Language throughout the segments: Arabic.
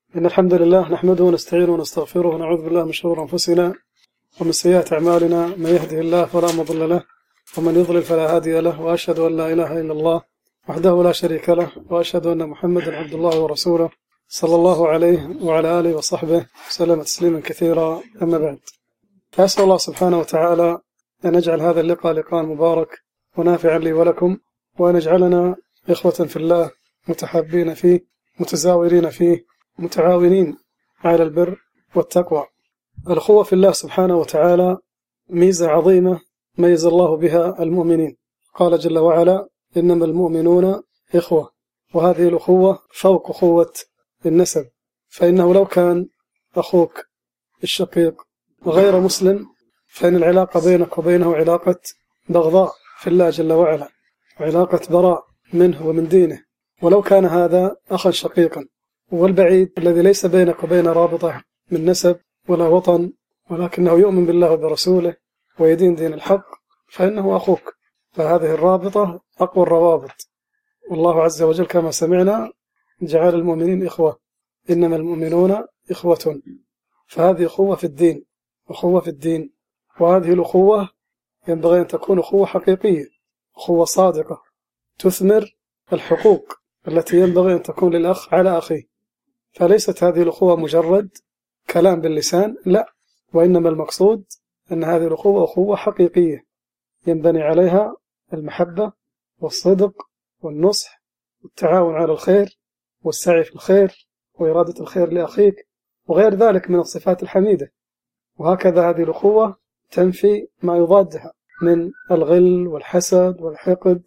إن الحمد لله نحمده ونستعينه ونستغفره ونعوذ بالله من شرور أنفسنا ومن سيئات أعمالنا. من يهده الله فلا مضل له ومن يضلل فلا هادي له، وأشهد أن لا إله إلا الله وحده لا شريك له، وأشهد أن محمدا عبد الله ورسوله صلى الله عليه وعلى آله وصحبه وسلم تسليما كثيرا. أما بعد، فأسأل الله سبحانه وتعالى أن يجعل هذا اللقاء لقاء مبارك ونافعا لي ولكم، وأن يجعلنا إخوة في الله متحابين فيه متزاورين فيه متعاونين على البر والتقوى. الأخوة في الله سبحانه وتعالى ميزة عظيمة ميز الله بها المؤمنين. قال جل وعلا: إنما المؤمنون إخوة. وهذه الأخوة فوق أخوة النسب، فإنه لو كان أخوك الشقيق غير مسلم فإن العلاقة بينك وبينه علاقة بغضاء في الله جل وعلا، وعلاقة براء منه ومن دينه. ولو كان هذا أخا شقيقا، والبعيد الذي ليس بينك وبين رابطة من نسب ولا وطن، ولكنه يؤمن بالله وبرسوله ويدين دين الحق، فإنه أخوك. فهذه الرابطة أقوى الروابط. والله عز وجل كما سمعنا جعل المؤمنين إخوة، إنما المؤمنون إخوة. فهذه أخوة في الدين، أخوة في الدين. وهذه الأخوة ينبغي أن تكون أخوة حقيقية، أخوة صادقة تثمر الحقوق التي ينبغي أن تكون للأخ على أخيه. فليست هذه الأخوة مجرد كلام باللسان، لا، وإنما المقصود أن هذه الأخوة أخوة حقيقية ينبني عليها المحبة والصدق والنصح والتعاون على الخير والسعي في الخير وإرادة الخير لأخيك وغير ذلك من الصفات الحميدة. وهكذا هذه الأخوة تنفي ما يضادها من الغل والحسد والحقد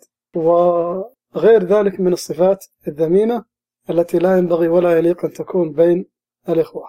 وغير ذلك من الصفات الذميمة التي لا ينبغي ولا يليق أن تكون بين الإخوة.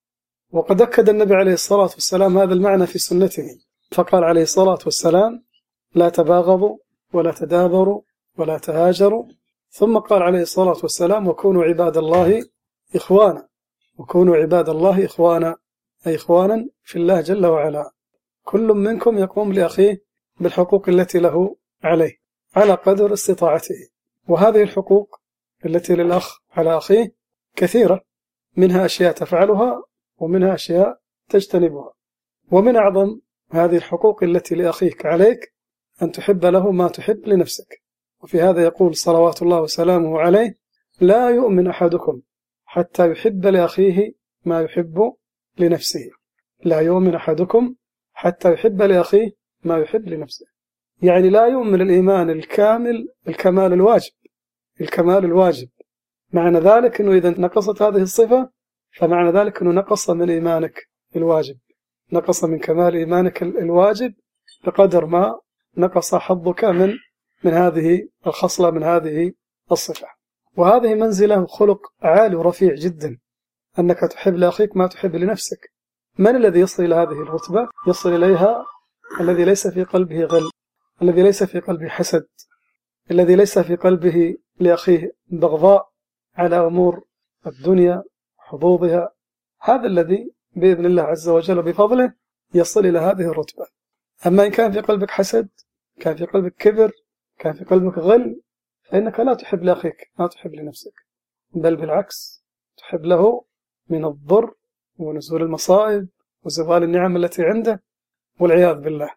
وقد أكد النبي عليه الصلاة والسلام هذا المعنى في سنته، فقال عليه الصلاة والسلام: لا تباغضوا ولا تدابروا ولا تهاجروا. ثم قال عليه الصلاة والسلام: وكونوا عباد الله إخوانا. وكونوا عباد الله إخوانا، أي إخوانا في الله جل وعلا. كل منكم يقوم لأخيه بالحقوق التي له عليه على قدر استطاعته. وهذه الحقوق التي للأخ على أخيه كثيرة، منها أشياء تفعلها ومنها أشياء تجتنبها. ومن أعظم هذه الحقوق التي لأخيك عليك أن تحب له ما تحب لنفسك. وفي هذا يقول صلوات الله وسلامه عليه: لا يؤمن أحدكم حتى يحب لأخيه ما يحب لنفسه. لا يؤمن أحدكم حتى يحب لأخيه ما يحب لنفسه. يعني لا يؤمن الإيمان الكامل الكمال الواجب، الكمال الواجب. معنى ذلك أنه إذا نقصت هذه الصفة فمعنى ذلك أنه نقص من إيمانك الواجب، نقص من كمال إيمانك الواجب بقدر ما نقص حظك من هذه الخصلة، من هذه الصفة. وهذه منزلة خلق عالي ورفيع جدا، أنك تحب لأخيك ما تحب لنفسك. من الذي يصل إلى هذه الرتبة؟ يصل إليها الذي ليس في قلبه غل، الذي ليس في قلبه حسد، الذي ليس في قلبه لأخيه بغضاء على أمور الدنيا حظوظها. هذا الذي بإذن الله عز وجل بفضله يصل إلى هذه الرتبة. أما إن كان في قلبك حسد، كان في قلبك كبر، كان في قلبك غل، فإنك لا تحب لأخيك ما تحب لنفسك، بل بالعكس تحب له من الضر ونزول المصائب وزوال النعم التي عنده والعياذ بالله.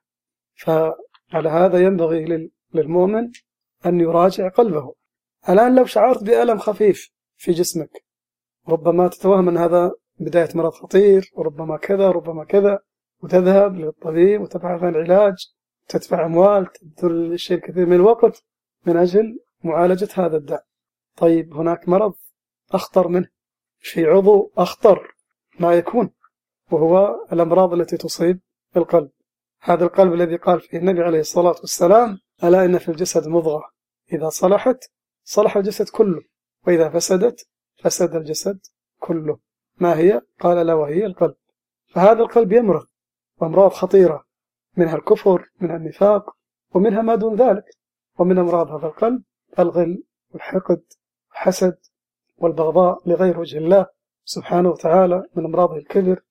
فعلى هذا ينبغي للمؤمن أن يراجع قلبه. الآن لو شعرت بألم خفيف في جسمك، ربما تتوهم أن هذا بداية مرض خطير، وربما كذا ربما كذا، وتذهب للطبيب وتبحث عن علاج، تدفع أموال، تبذل الشيء الكثير من الوقت من أجل معالجة هذا الداء. طيب هناك مرض أخطر منه، في عضو أخطر ما يكون، وهو الأمراض التي تصيب القلب. هذا القلب الذي قال فيه النبي عليه الصلاة والسلام: ألا إن في الجسد مضغة إذا صلحت صلح الجسد كله، وإذا فسدت فسد الجسد كله. ما هي؟ قال: لا وهي القلب. فهذا القلب يمرض وأمراض خطيرة، منها الكفر، منها النفاق، ومنها ما دون ذلك. ومن أمراض هذا القلب الغل والحقد والحسد والبغضاء لغير وجه الله سبحانه وتعالى، من أمراضه الكبر.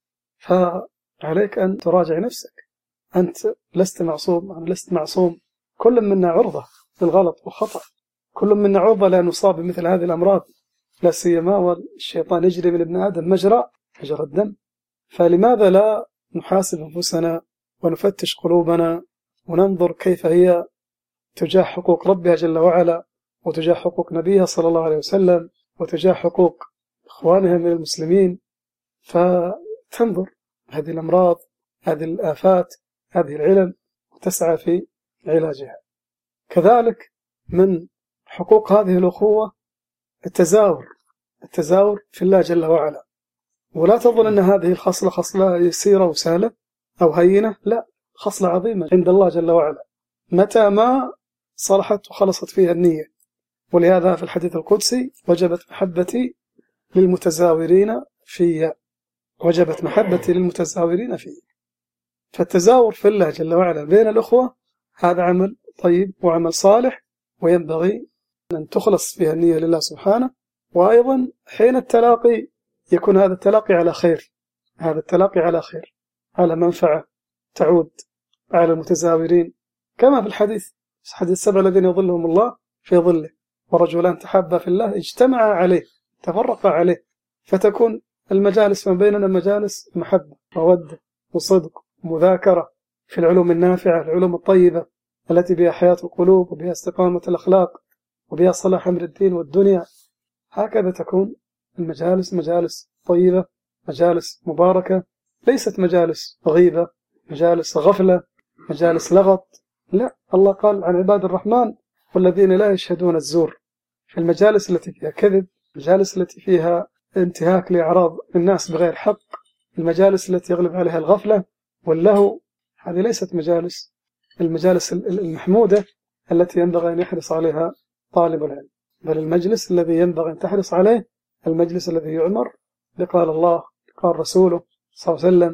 فعليك أن تراجع نفسك. أنت لست معصوم، أنا لست معصوم، كل منا عرضة للغلط والخطأ، كل منا عرضة لأن نصاب بمثل هذه الأمراض. لا سيما والشيطان يجري من ابن آدم مجرى الدم. فلماذا لا نحاسب أنفسنا ونفتش قلوبنا وننظر كيف هي تجاه حقوق ربها جل وعلا، وتجاه حقوق نبيها صلى الله عليه وسلم، وتجاه حقوق إخوانها من المسلمين، فتنظر هذه الأمراض، هذه الآفات، هذه العلل، وتسعى في علاجها. كذلك من حقوق هذه الأخوة التزاور في الله جل وعلا. ولا تظن أن هذه الخصلة خصلة يسيرة وسهلة أو هينة، لا، خصلة عظيمة عند الله جل وعلا متى ما صلحت وخلصت فيها النية. ولهذا في الحديث القدسي وجبت محبتي للمتزاورين في، وجبت محبتي للمتزاورين في. فالتزاور في الله جل وعلا بين الأخوة هذا عمل طيب وعمل صالح، وينبغي أن تخلص فيها النية لله سبحانه. وأيضا حين التلاقي يكون هذا التلاقي على خير، هذا التلاقي على خير، على منفعة تعود على المتزاورين، كما في الحديث 7 الذين يظلهم الله في ظله، ورجلان تحابا في الله اجتمعا عليه تفرقا عليه. فتكون المجالس ما بيننا مجالس محبة وودة وصدق ومذاكرة في العلوم النافعة، العلوم الطيبة التي بها حياة القلوب وبها استقامة الأخلاق وبها صلاح أمر الدين والدنيا. هكذا تكون المجالس مجالس طيبة، مجالس مباركة، ليست مجالس غيبة، مجالس غفلة، مجالس لغط. لا، الله قال عن عباد الرحمن والذين لا يشهدون الزور. في المجالس التي فيها كذب، المجالس التي فيها انتهاك لأعراض الناس بغير حق، المجالس التي يغلب عليها الغفلة واللهو، هذه ليست المجالس المحمودة التي ينبغي أن يحرص عليها طالب العلم. بل المجلس الذي ينبغي أن تحرص عليه المجلس الذي يعمر قال الله قال رسوله صلى الله عليه وسلم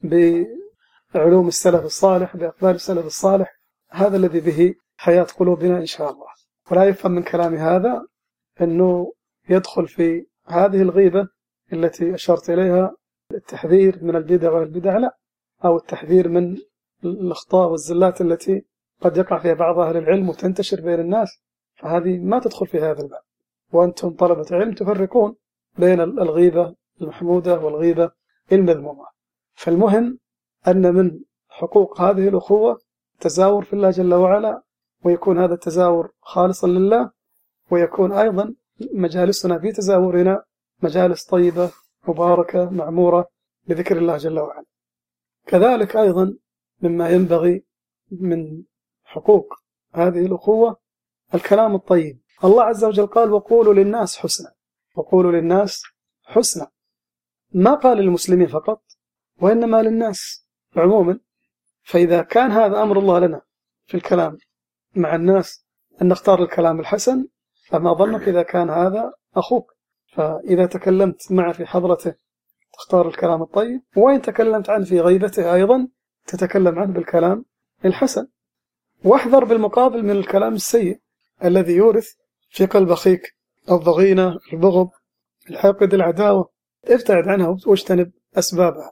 بعلوم السلف الصالح، بأقوال السلف الصالح، هذا الذي به حياة قلوبنا إن شاء الله. ولا يفهم من كلام هذا أنه يدخل في هذه الغيبة التي أشرت إليها التحذير من البدع والبدع، لا، أو التحذير من الأخطاء والزلات التي قد يقع فيها بعض أهل العلم وتنتشر بين الناس، فهذه ما تدخل في هذا الباب. وأنتم طلبة علم تفرقون بين الغيبة المحمودة والغيبة المذمومة. فالمهم أن من حقوق هذه الأخوة التزاور في الله جل وعلا، ويكون هذا التزاور خالصا لله، ويكون أيضا مجالسنا في تزاورنا مجالس طيبة مباركة معمورة بذكر الله جل وعلا. كذلك أيضا مما ينبغي من حقوق هذه الأخوة الكلام الطيب. الله عز وجل قال وقولوا للناس حسنا، وقولوا للناس حسنا، ما قال للمسلمين فقط وإنما للناس عموما. فإذا كان هذا أمر الله لنا في الكلام مع الناس أن نختار الكلام الحسن، فما ظنك إذا كان هذا أخوك؟ فإذا تكلمت معه في حضرته تختار الكلام الطيب، وإن تكلمت عنه في غيبته أيضا تتكلم عنه بالكلام الحسن. واحذر بالمقابل من الكلام السيء الذي يورث في قلب أخيك الضغينة، البغض، الحقد، العداوة. ابتعد عنها واجتنب أسبابها،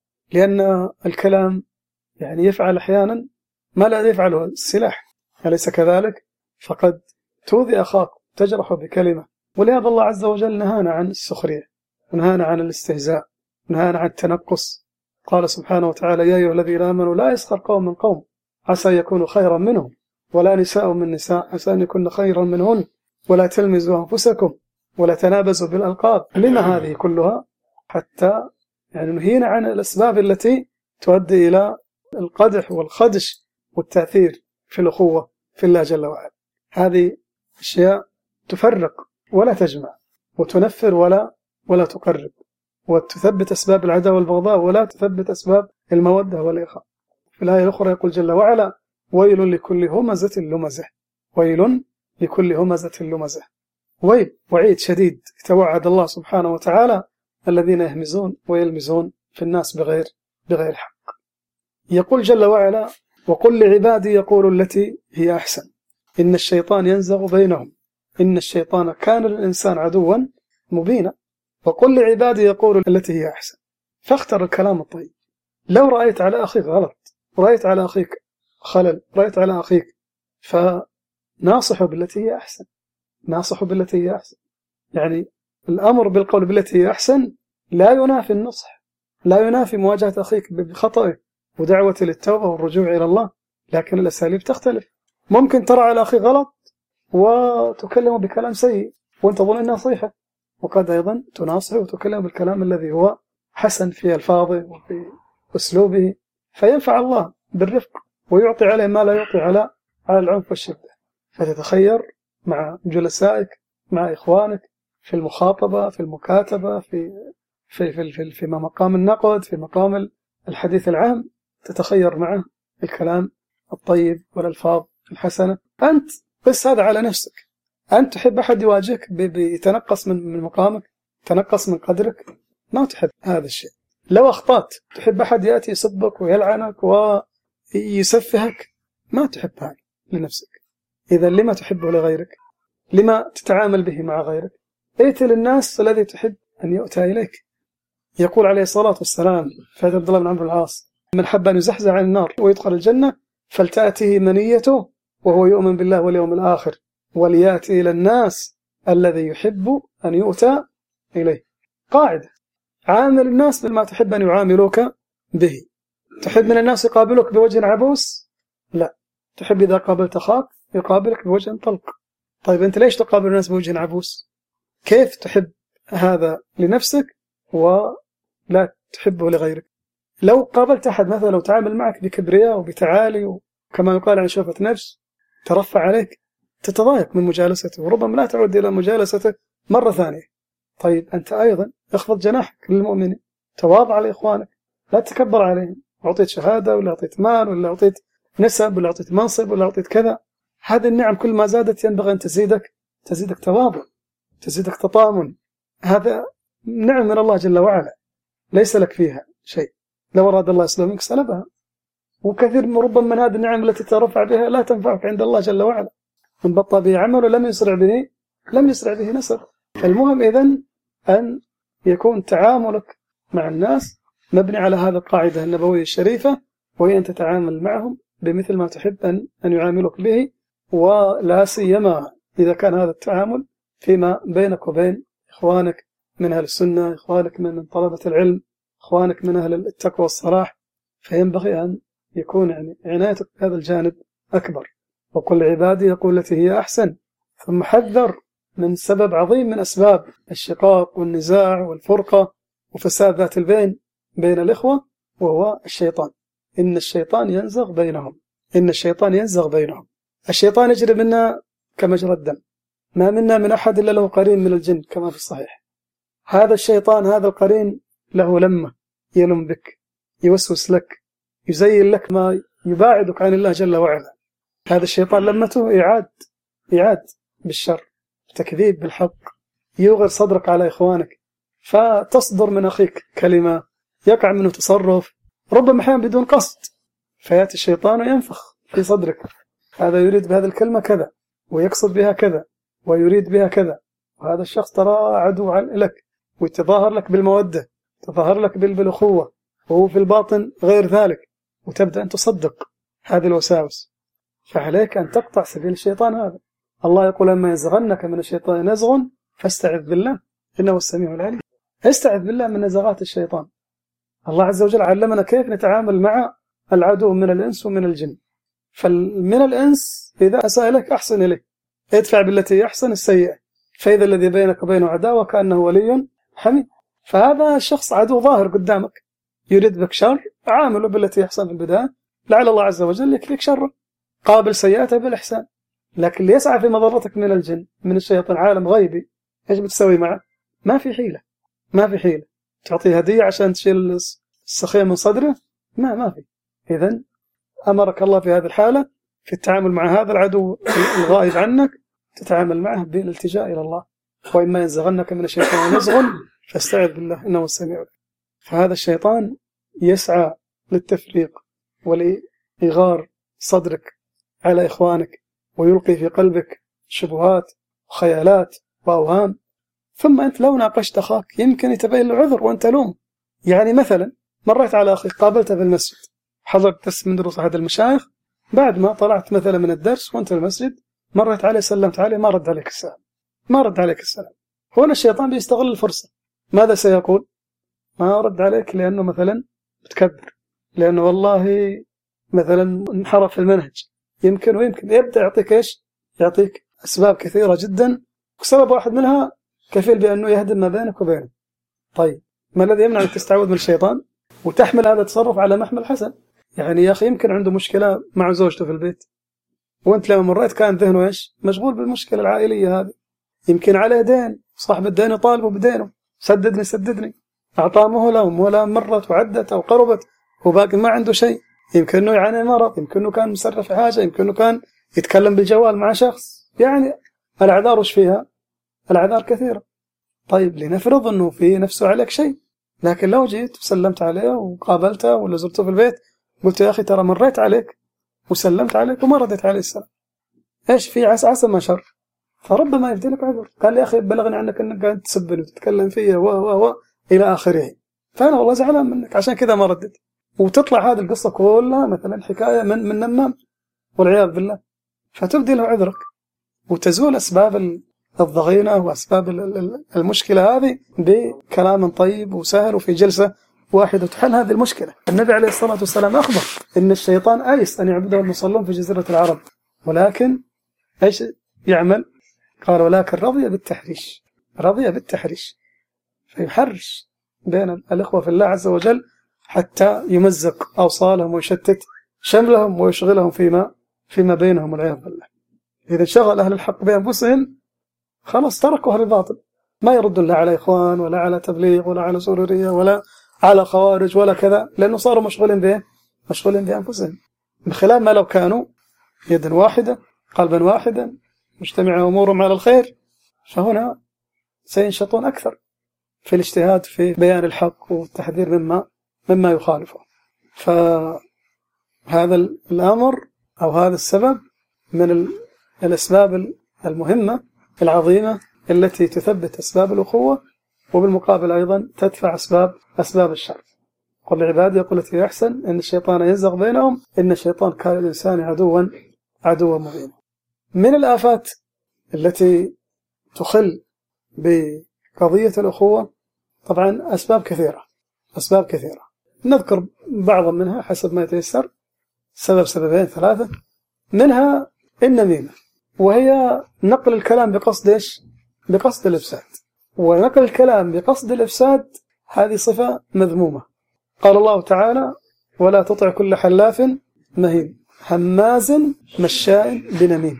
لأن الكلام يفعل أحيانا ما لا يفعله السلاح، أليس كذلك؟ فقد تؤذي أخاك تجرح بكلمة. ولهذا الله عز وجل نهانا عن السخرية، ونهانا عن الاستهزاء، ونهانا عن التنقص. قال سبحانه وتعالى يا أيها الذين آمنوا لا يسخر قوم من قوم عسى يكونوا خيرا منهم، ولا نساء من نساء عسى أن يكون خيرا منهن، ولا تلمزوا أنفسكم ولا تنابزوا بالألقاب. لما هذه كلها؟ حتى نهينا عن الأسباب التي تؤدي إلى القدح والخدش والتأثير في الأخوة في الله جل وعلا. هذه أشياء تفرق ولا تجمع، وتنفر ولا تقرب، وتثبت أسباب العداوة والبغضاء ولا تثبت أسباب المودة والإخاء. في الآية الأخرى يقول جل وعلا ويل لكل همزة لمزة، ويل لكل همزة لمزة. ويل، وعيد شديد توعد الله سبحانه وتعالى الذين يهمزون ويلمزون في الناس بغير حق. يقول جل وعلا وقل لعبادي يقولوا التي هي أحسن إن الشيطان ينزغ بينهم إن الشيطان كان للإنسان عدوا مبينا. وقل لعبادي يقولوا التي هي أحسن، فاختر الكلام الطيب. لو رأيت على أخيك غلط، رأيت على أخيك خلل، رأيت على أخيك، فناصحه بالتي هي أحسن، ناصحه بالتي هي أحسن. الأمر بالقول بالتي هي أحسن لا ينافي النصح، لا ينافي مواجهة أخيك بخطئه ودعوة للتوبة والرجوع إلى الله، لكن الأساليب تختلف. ممكن ترى على أخي غلط وتكلمه بكلام سيء وأنت تظن أنها صيحة، وقد أيضا تناصحه وتكلم بالكلام الذي هو حسن في ألفاظه وفي أسلوبه، فينفع الله بالرفق ويعطي عليه ما لا يعطي على العنف والشدة. فتتخير مع جلسائك، مع إخوانك، في المخاطبة، في المكاتبة، في مقام النقد، في مقام الحديث العام، تتخير معه الكلام الطيب والألفاظ الحسنة. أنت قس هذا على نفسك. أنت تحب أحد يواجهك بيتنقص من مقامك، تنقص من قدرك؟ ما تحب هذا الشيء. لو أخطأت تحب أحد يأتي يسبك ويلعنك ويسفهك؟ ما تحب هذا لنفسك. إذا لما تحبه لغيرك؟ لما تتعامل به مع غيرك؟ ائت للناس الذي تحب أن يؤتى إليك. يقول عليه الصلاة والسلام في عبد الله بن عمرو العاص: من حب أن يزحزح عن النار ويدخل الجنة فلتأته منيته وهو يؤمن بالله واليوم الآخر وليأتي إلى الناس الذي يحب أن يؤتى إليه. قاعدة: عامل الناس بما تحب أن يعاملوك به. تحب من الناس يقابلك بوجه عبوس؟ لا. تحب إذا قابلت أخاك يقابلك بوجه طلق. طيب أنت ليش تقابل الناس بوجه عبوس؟ كيف تحب هذا لنفسك ولا تحبه لغيرك؟ لو قابلت أحد مثلا لو تعامل معك بكبرياء وبتعالي وكما يقال عن شوفة نفس ترفع عليك، تتضايق من مجالسته وربما لا تعود إلى مجالسته مرة ثانية. طيب أنت أيضا اخفض جناحك للمؤمنين، تواضع لإخوانك، لا تكبر عليهم. أعطيت شهادة ولا أعطيت مال ولا أعطيت نسب ولا أعطيت منصب ولا أعطيت كذا، هذه النعم كل ما زادت ينبغي أن تزيدك تواضع، تزيدك تطامن. هذا نعم من الله جل وعلا ليس لك فيها شيء. لو أراد الله يسلمك سلبها. وكثير ربما من هذه النعم التي ترفع بها لا تنفعك عند الله جل وعلا. من بطأ به عمله لم يسرع به نسب. فالمهم إذن أن يكون تعاملك مع الناس مبني على هذه القاعدة النبوية الشريفة، وهي أن تتعامل معهم بمثل ما تحب أن يعاملك به، ولا سيما إذا كان هذا التعامل فيما بينك وبين إخوانك من أهل السنة، إخوانك من طلبة العلم، إخوانك من أهل التقوى والصلاح، فينبغي أن يكون عنايتك بهذا الجانب أكبر. وكل عبادي يقول التي هي أحسن. ثم حذر من سبب عظيم من أسباب الشقاق والنزاع والفرقة وفساد ذات البين بين الإخوة، وهو الشيطان. إن الشيطان ينزغ بينهم. الشيطان يجري منا كمجرى الدم، ما منا من أحد إلا له قرين من الجن كما في الصحيح. هذا الشيطان هذا القرين له لمة يلم بك، يوسوس لك، يزين لك ما يباعدك عن الله جل وعلا. هذا الشيطان لمته إعاد بالشر، تكذيب بالحق، يوغر صدرك على إخوانك، فتصدر من أخيك كلمة، يقع منه تصرف ربما أحيانا بدون قصد، فيأتي الشيطان ينفخ في صدرك: هذا يريد بهذه الكلمة كذا ويقصد بها كذا ويريد بها كذا، وهذا الشخص ترى عدو لك، ويتظاهر لك بالمودة، تظاهر لك بالأخوة، وهو في الباطن غير ذلك، وتبدأ أن تصدق هذه الوساوس. فعليك أن تقطع سبيل الشيطان هذا. الله يقول: أما ينزغنك من الشيطان نزغ فاستعذ بالله إنه السميع العليم. استعذ بالله من نزغات الشيطان. الله عز وجل علمنا كيف نتعامل مع العدو من الإنس ومن الجن. فمن الإنس إذا أساء لك أحسن إليه، ادفع بالتي أحسن السيئة، فإذا الذي بينك وبينه عداوة كأنه ولي حميد. فهذا الشخص عدو ظاهر قدامك يريد بك شر، عامله بالتي أحسن في البداية، لعل الله عز وجل يكفيك شره. قابل سيئاته بالإحسان. لكن اللي يسعى في مضرتك من الجن من الشيطان عالم غيبي، ايش بتسوي معه؟ ما في حيلة. تعطيه هدية عشان تشيل السخية من صدره؟ ما في. إذن أمرك الله في هذه الحالة في التعامل مع هذا العدو الغائب عنك تتعامل معه بالالتجاء إلى الله. وإما ينزغنك من الشيطان نزغ فاستعذ بالله إنه السميع العليم. فهذا الشيطان يسعى للتفريق ولإغار صدرك على إخوانك، ويلقي في قلبك شبهات وخيالات وأوهام. ثم أنت لو ناقشت أخاك يمكن يتبين له عذر وأنت لوم. يعني مثلا مريت على أخي قابلته في المسجد، حضرت درس من دروس أحد المشايخ، بعد ما طلعت مثلا من الدرس وأنت في المسجد مريت عليه سلمت عليه، ما رد عليك السلام. هنا الشيطان بيستغل الفرصة. ماذا سيقول؟ ما أرد عليك لأنه مثلا بتكبر، لأنه والله مثلا انحرف في المنهج، يمكن ويمكن يبدأ يعطيك إيش؟ يعطيك أسباب كثيرة جدا، وسبب واحد منها كفيل بأنه يهدم ما بينك وبينه. طيب ما الذي يمنع أن تستعوذ من الشيطان وتحمل هذا التصرف على محمل حسن؟ يعني يا أخي يمكن عنده مشكلة مع زوجته في البيت، وأنت لما مريت كان ذهنه إيش؟ مشغول بالمشكلة العائلية هذه. يمكن عليه دين، صاحب الدين يطالبه بدينه، سددني سددني، أعطاه مهلة مرت وعدت أو قربت وباقي ما عنده شيء. يمكن أنه يعاني مرض، يمكن أنه كان مسرف في حاجة، يمكن أنه كان يتكلم بالجوال مع شخص. يعني الأعذار وش فيها؟ الأعذار كثيرة. طيب لنفرض أنه في نفسه عليك شيء، لكن لو جيت وسلمت عليه وقابلته ولا زرته في البيت قلت يا أخي ترى مريت عليك وسلمت عليك وما ردت عليه السلام، إيش في عسى ما شر، فربما يبدلك عذر. قال يا أخي بلغني عنك أنك قاعد تسبني وتتكلم فيا إلى آخره، فأنا والله زعلان منك عشان كذا ما ردت. وتطلع هذه القصة كلها مثلا حكاية من نمام والعياذ بالله، فتبدي له عذرك وتزول أسباب الضغينة وأسباب المشكلة هذه بكلام طيب وسهل وفي جلسة واحدة تحل هذه المشكلة. النبي عليه الصلاة والسلام أخبر إن الشيطان آيس أن يعبده المصلون في جزيرة العرب، ولكن إيش يعمل؟ قال ولكن رضي بالتحريش، فيحرش بين الإخوة في الله عز وجل حتى يمزق أوصالهم ويشتت شملهم ويشغلهم فيما بينهم والعياذ بالله. إذا شغل أهل الحق بأنفسهم خلاص تركوا أهل الباطل، ما يردون لا على إخوان ولا على تبليغ ولا على سرورية ولا على خوارج ولا كذا، لأنه صاروا مشغولين بأنفسهم، بخلاف ما لو كانوا يدا واحدة قلبا واحدا مجتمع أمورهم على الخير، فهنا سينشطون أكثر في الاجتهاد في بيان الحق والتحذير مما يخالفه. فهذا الأمر أو هذا السبب من الأسباب المهمة العظيمة التي تثبت أسباب الأخوة، وبالمقابل أيضا تدفع أسباب الشر. قل لعبادي يقول التي أحسن إن الشيطان ينزغ بينهم إن الشيطان كان الإنسان عدوا مبينا. من الآفات التي تخل بقضية الأخوة طبعا أسباب كثيرة، نذكر بعضا منها حسب ما يتيسر، سببين ثلاثة. منها النميمة، وهي نقل الكلام بقصد إيش؟ بقصد الإفساد. ونقل الكلام بقصد الإفساد هذه صفة مذمومة. قال الله تعالى ولا تطع كل حلاف مهين هماز مشاء بنميم.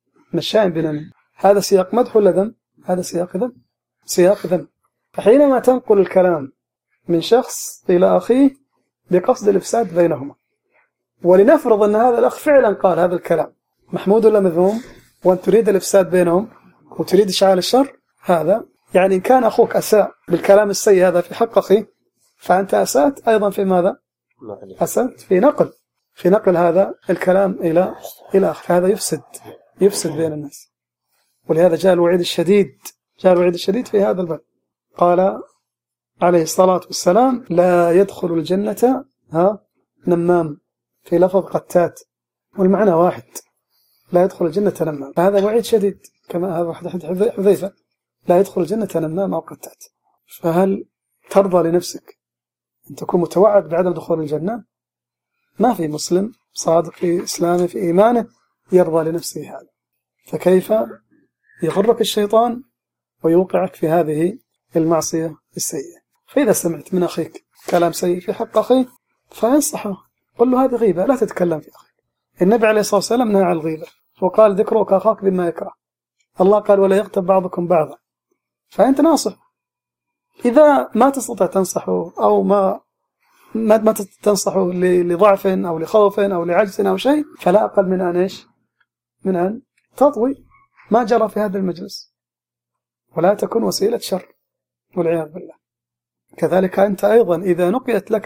هذا سياق مدح ولا ذم؟ هذا سياق ذم. فحينما تنقل الكلام من شخص إلى أخيه بقصد الإفساد بينهما، ولنفرض أن هذا الأخ فعلا قال هذا الكلام، محمود ولا مذموم؟ وأن تريد الإفساد بينهم وتريد إشعال الشر، هذا يعني إن كان أخوك أساء بالكلام السيء هذا في حق أخيه، فأنت أسأت أيضا في ماذا؟ أسأت في نقل هذا الكلام إلى أخ، فهذا يفسد بين الناس. ولهذا جاء الوعيد الشديد في هذا الباب. قال عليه الصلاة والسلام لا يدخل الجنة نمام، في لفظ قتات، والمعنى واحد، لا يدخل الجنة نمام. فهذا وعيد شديد، كما هذا حديث حذيفة، لا يدخل الجنة نمام أو قتات. فهل ترضى لنفسك أن تكون متوعد بعدم دخول الجنة؟ ما في مسلم صادق في إسلامه في إيمانه يرضى لنفسه هذا، فكيف يغرك الشيطان ويوقعك في هذه المعصية السيئة؟ فإذا سمعت من أخيك كلام سيء في حق أخيك فانصحه، قل له هذه غيبة، لا تتكلم في أخيك. النبي عليه الصلاة والسلام نهى عن الغيبة وقال ذكرك أخاك بما يكره. الله قال ولا يغتب بعضكم بعضا، فأنت ناصح. إذا ما تستطيع تنصحه أو ما تنصحه لضعف أو لخوف أو لعجز أو شيء، فلا أقل من أن إيش؟ من أن تطوي ما جرى في هذا المجلس، ولا تكون وسيلة شر والعياذ بالله. كذلك أنت أيضا إذا نقل لك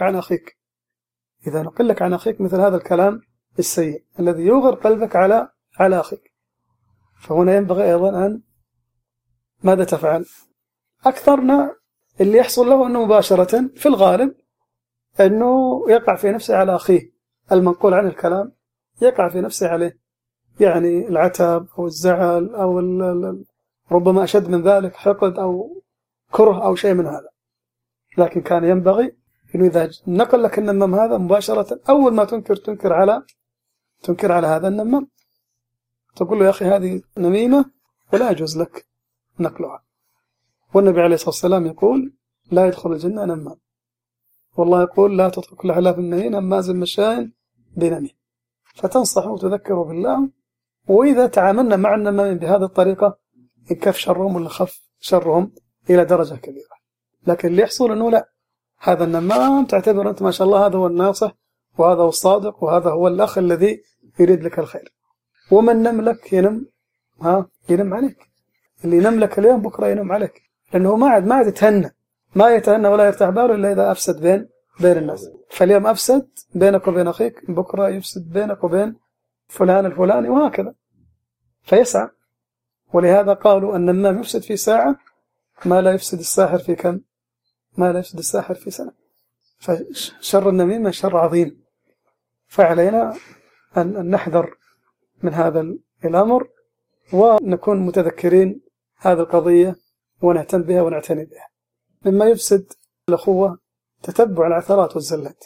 عن أخيك مثل هذا الكلام السيء الذي يوغر قلبك على أخيك، فهنا ينبغي أيضا أن ماذا تفعل؟ أكثرنا اللي يحصل له أنه مباشرة في الغالب أنه يقع في نفسه على أخيه المنقول عن الكلام، يقع في نفسه عليه يعني العتاب أو الزعل أو ربما أشد من ذلك، حقد أو كره أو شيء من هذا. لكن كان ينبغي إنه إذا نقل لك النمام هذا مباشرة، أول ما تنكر على هذا النمام، تقول له يا أخي هذه نميمة ولا يجوز لك نقلها. والنبي عليه الصلاة والسلام يقول لا يدخل الجنة نمام، والله يقول لا تترك كل حلاف مهين هماز مشاء بنميم. فتنصح وتذكر بالله. وإذا تعاملنا مع النمام بهذه الطريقة انكف شرهم ولا خف شرهم إلى درجة كبيرة. لكن اللي يحصل أنه لا، هذا النمام تعتبر أنت ما شاء الله هذا هو الناصح وهذا هو الصادق وهذا هو الأخ الذي يريد لك الخير. ومن نملك ينم عليك. اللي ينملك اليوم بكرة ينم عليك، لأنه ما عاد يتهنى، ما يتهنى ولا يرتاح باله إلا إذا أفسد بين الناس. فاليوم أفسد بينك وبين أخيك، بكرة يفسد بينك وبين فلان الفلاني، وهكذا. فيسعى. ولهذا قالوا أن النمام يفسد في ساعة ما لا يفسد الساحر في كم؟ ما لا يفسد الساحر في سنة. فشر النميمة شر عظيم. فعلينا أن نحذر من هذا الأمر، ونكون متذكرين هذه القضية ونهتم بها ونعتني بها. مما يفسد الأخوة تتبع العثرات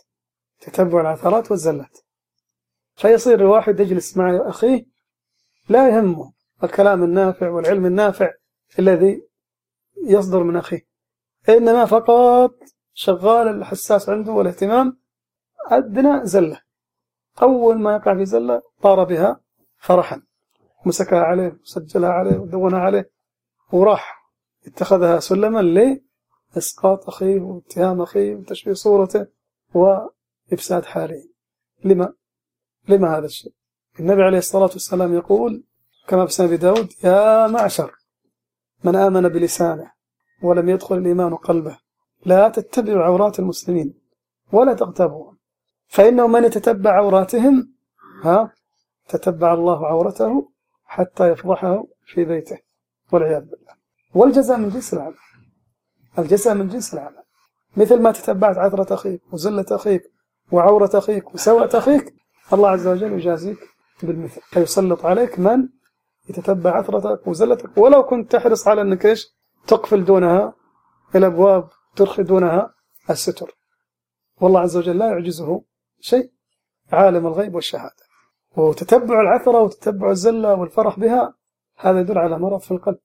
والزلات. فيصير الواحد يجلس مع أخيه لا يهمه الكلام النافع والعلم النافع الذي يصدر من أخيه، إنما فقط شغال الحساس عنده والاهتمام أدنى زلة. أول ما يقع في زلة طار بها فرحا، مسكها عليه وسجلها عليه ودونها عليه، وراح اتخذها سلما لإسقاط أخيه واتهام أخيه وتشويه صورته وإفساد حاله. لما هذا الشيء؟ النبي عليه الصلاة والسلام يقول كما في سنن أبي داود: يا معشر من آمن بلسانه ولم يدخل الإيمان قلبه لا تتبعوا عورات المسلمين ولا تغتابوهم، فإنه من يتتبع عوراتهم تتبع الله عورته حتى يفضحه في بيته، والعياذ بالله. والجزاء من جنس العمل. مثل ما تتبعت عثرة أخيك وزلة أخيك وعورة أخيك وسوءة أخيك، الله عز وجل يجازيك بالمثل، فيسلط عليك من يتتبع عثرتك وزلتك، ولو كنت تحرص على أنك تقفل دونها الأبواب، ترخي دونها الستر. والله عز وجل لا يعجزه شيء، عالم الغيب والشهادة. وتتبع العثرة وتتبع الزلة والفرح بها، هذا يدل على مرض في القلب،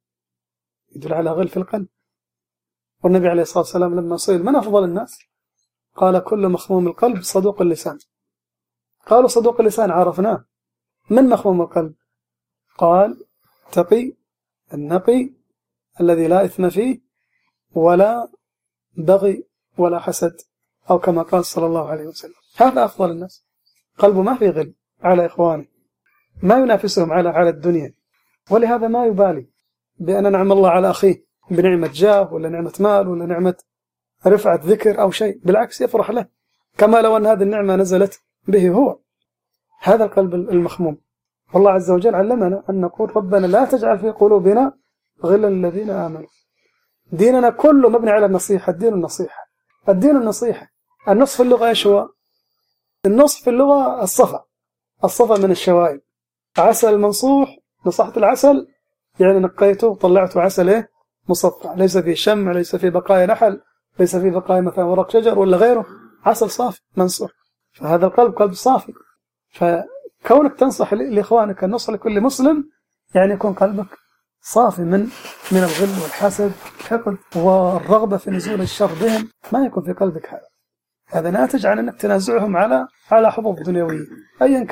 يدل على غل في القلب. والنبي عليه الصلاة والسلام لما سئل من أفضل الناس قال: كل مخموم القلب صدوق اللسان. قالوا: صدوق اللسان عرفناه، من مخموم القلب؟ قال: تقي النقي الذي لا إثم فيه ولا بغي ولا حسد، أو كما قال صلى الله عليه وسلم. هذا أفضل الناس، قلبه ما في غل على إخوانه، ما ينافسهم على الدنيا، ولهذا ما يبالي بأن نعم الله على أخيه بنعمة جاه ولا نعمة مال ولا نعمة رفعة ذكر أو شيء، بالعكس يفرح له كما لو أن هذه النعمة نزلت به هو. هذا القلب المخموم. والله عز وجل علمنا أن نقول: ربنا لا تجعل في قلوبنا غلا للذين آمنوا. ديننا كله مبني على النصيحة. الدين النصيحة. النصف في اللغة إيش هو؟ النصف في اللغة الصفا من الشوائب. عسل منصوح، نصحت العسل يعني نقيته وطلعته عسل مصفى، ليس فيه شمع، ليس فيه بقايا نحل، ليس فيه بقايا مثلا ورق شجر ولا غيره، عسل صافي منصوح. فهذا القلب قلب صافي. فكونك تنصح لإخوانك النصح لكل مسلم يعني يكون قلبك صافي من الغل والحسد والحقد والرغبة في نزول الشر بهم، ما يكون في قلبك هذا ناتج عن أنك تنازعهم على حظوظ دنيوية أيا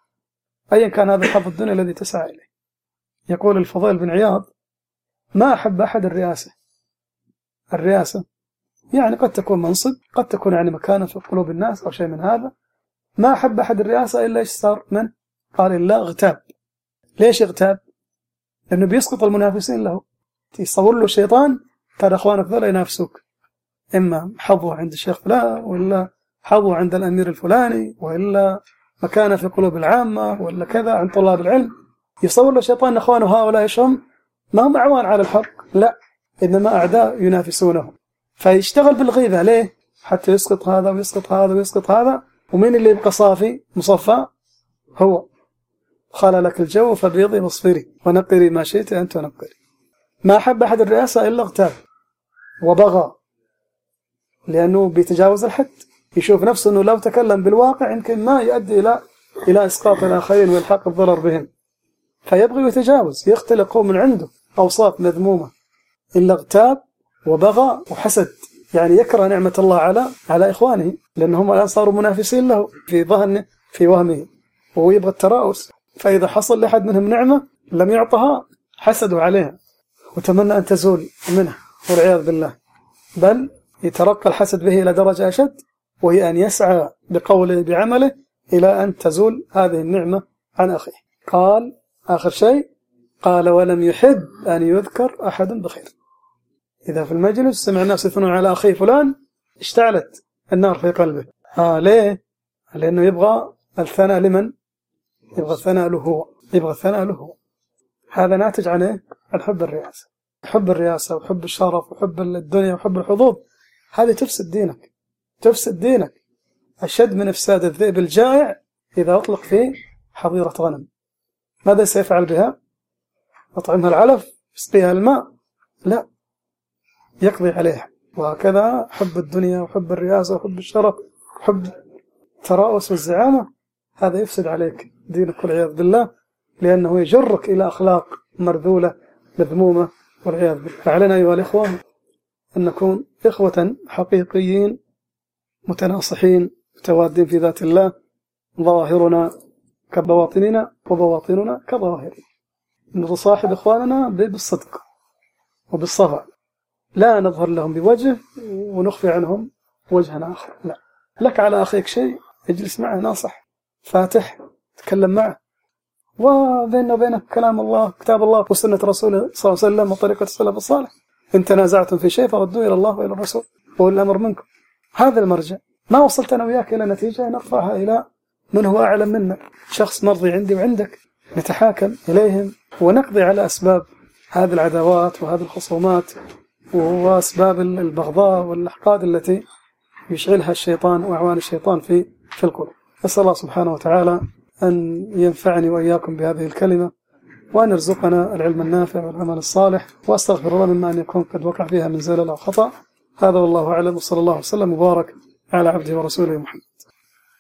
كان هذا الحظ الدنيا الذي تسعى إليه. يقول الفضيل بن عياض: ما أحب أحد الرئاسة يعني قد تكون منصب، قد تكون يعني مكانة في قلوب الناس أو شيء من هذا. ما أحب أحد الرئاسة إلا إيش صار من؟ قال: إلا اغتاب. ليش اغتاب؟ لأنه بيسقط المنافسين له، يصور له شيطان ترى أخوانك ذولا ينافسوك، إما حظوه عند الشيخ فلان، وإلا حظوه عند الأمير الفلاني، وإلا مكانة في قلوب العامة، وإلا كذا عند طلاب العلم. يصور له شيطان أخوانه هؤلاء إيشهم؟ ما هم أعوان على الحق، لا، إنما أعداء ينافسونهم. فيشتغل بالغيبة. ليه؟ حتى يسقط هذا ويسقط هذا ويسقط هذا. ومين اللي يبقى صافي مصفى؟ هو. خال لك الجو فبيضي مصفري ونقري ما شئت أن تنقري. ما أحب أحد الرئاسة إلا اغتاب وبغى، لأنه بيتجاوز الحد، يشوف نفسه أنه لو تكلم بالواقع يمكن ما يؤدي إلى إسقاط الآخرين والحق الضرر بهم، فيبغي يتجاوز، يختلق من عنده أوصاف مذمومة. إلا اغتاب وبغى وحسد، يعني يكره نعمة الله على إخوانه، لأنهم الآن صاروا منافسين له في ظهنه في وهمه، وهو يبغى التراؤس، فإذا حصل لأحد منهم نعمة لم يعطها حسدوا عليها وتمنى أن تزول منه والعياذ بالله، بل يترقى الحسد به إلى درجة أشد، وهي أن يسعى بقوله بعمله إلى أن تزول هذه النعمة عن أخيه. قال آخر شيء، قال ولم يحب أن يذكر أحد بخير. إذا في المجلس سمع الناس يثنون على أخي فلان اشتعلت النار في قلبه. ليه؟ لأنه يبغى الثناء لمن؟ يبغى الثناء له هو، يبغى الثناء له هو. هذا ناتج عن إيه؟ عن حب الرئاسة، حب الرئاسة وحب الشرف وحب الدنيا وحب الحظوظ. هذه تفسد دينك، تفسد دينك أشد من إفساد الذئب الجائع إذا أطلق فيه حظيرة غنم. ماذا سيفعل بها؟ أطعمها العلف، يسقيها الماء؟ لا، يقضي عليها. وهكذا حب الدنيا وحب الرئاسة وحب الشرف وحب التراؤس والزعامة، هذا يفسد عليك دينك والعياذ بالله، لأنه يجرك إلى أخلاق مرذولة مذمومة والعياذ بالله. فعلينا أيها الإخوة أن نكون إخوة حقيقيين متناصحين متوادين في ذات الله، ظواهرنا كبواطننا وبواطننا كظواهرنا، نصاحب إخواننا بالصدق وبالصفاء، لا نظهر لهم بوجه ونخفي عنهم وجها آخر. لا، لك على أخيك شيء اجلس معه ناصح فاتح، تكلم معه، وبيننا وبينك كلام الله كتاب الله وسنة رسوله صلى الله عليه وسلم وطريقة السلف الصالح. إن تنازعتم في شيء فردوا إلى الله وإلى الرسول وأولي الأمر منكم. هذا المرجع. ما وصلت أنا وياك إلى نتيجة نرفعها إلى من هو أعلم منا، شخص مرضي عندي وعندك، نتحاكم إليهم ونقضي على أسباب هذه العداوات وهذه الخصومات وأسباب البغضاء والأحقاد التي يشعلها الشيطان وأعوان الشيطان في القلوب. أسأل الله سبحانه وتعالى أن ينفعني وإياكم بهذه الكلمة، وأن يرزقنا العلم النافع والعمل الصالح، وأستغفر الله مما أن يكون قد وقع فيها من زلل أو خطأ. هذا والله أعلم، وصلى الله وسلم وبارك على عبده ورسوله محمد.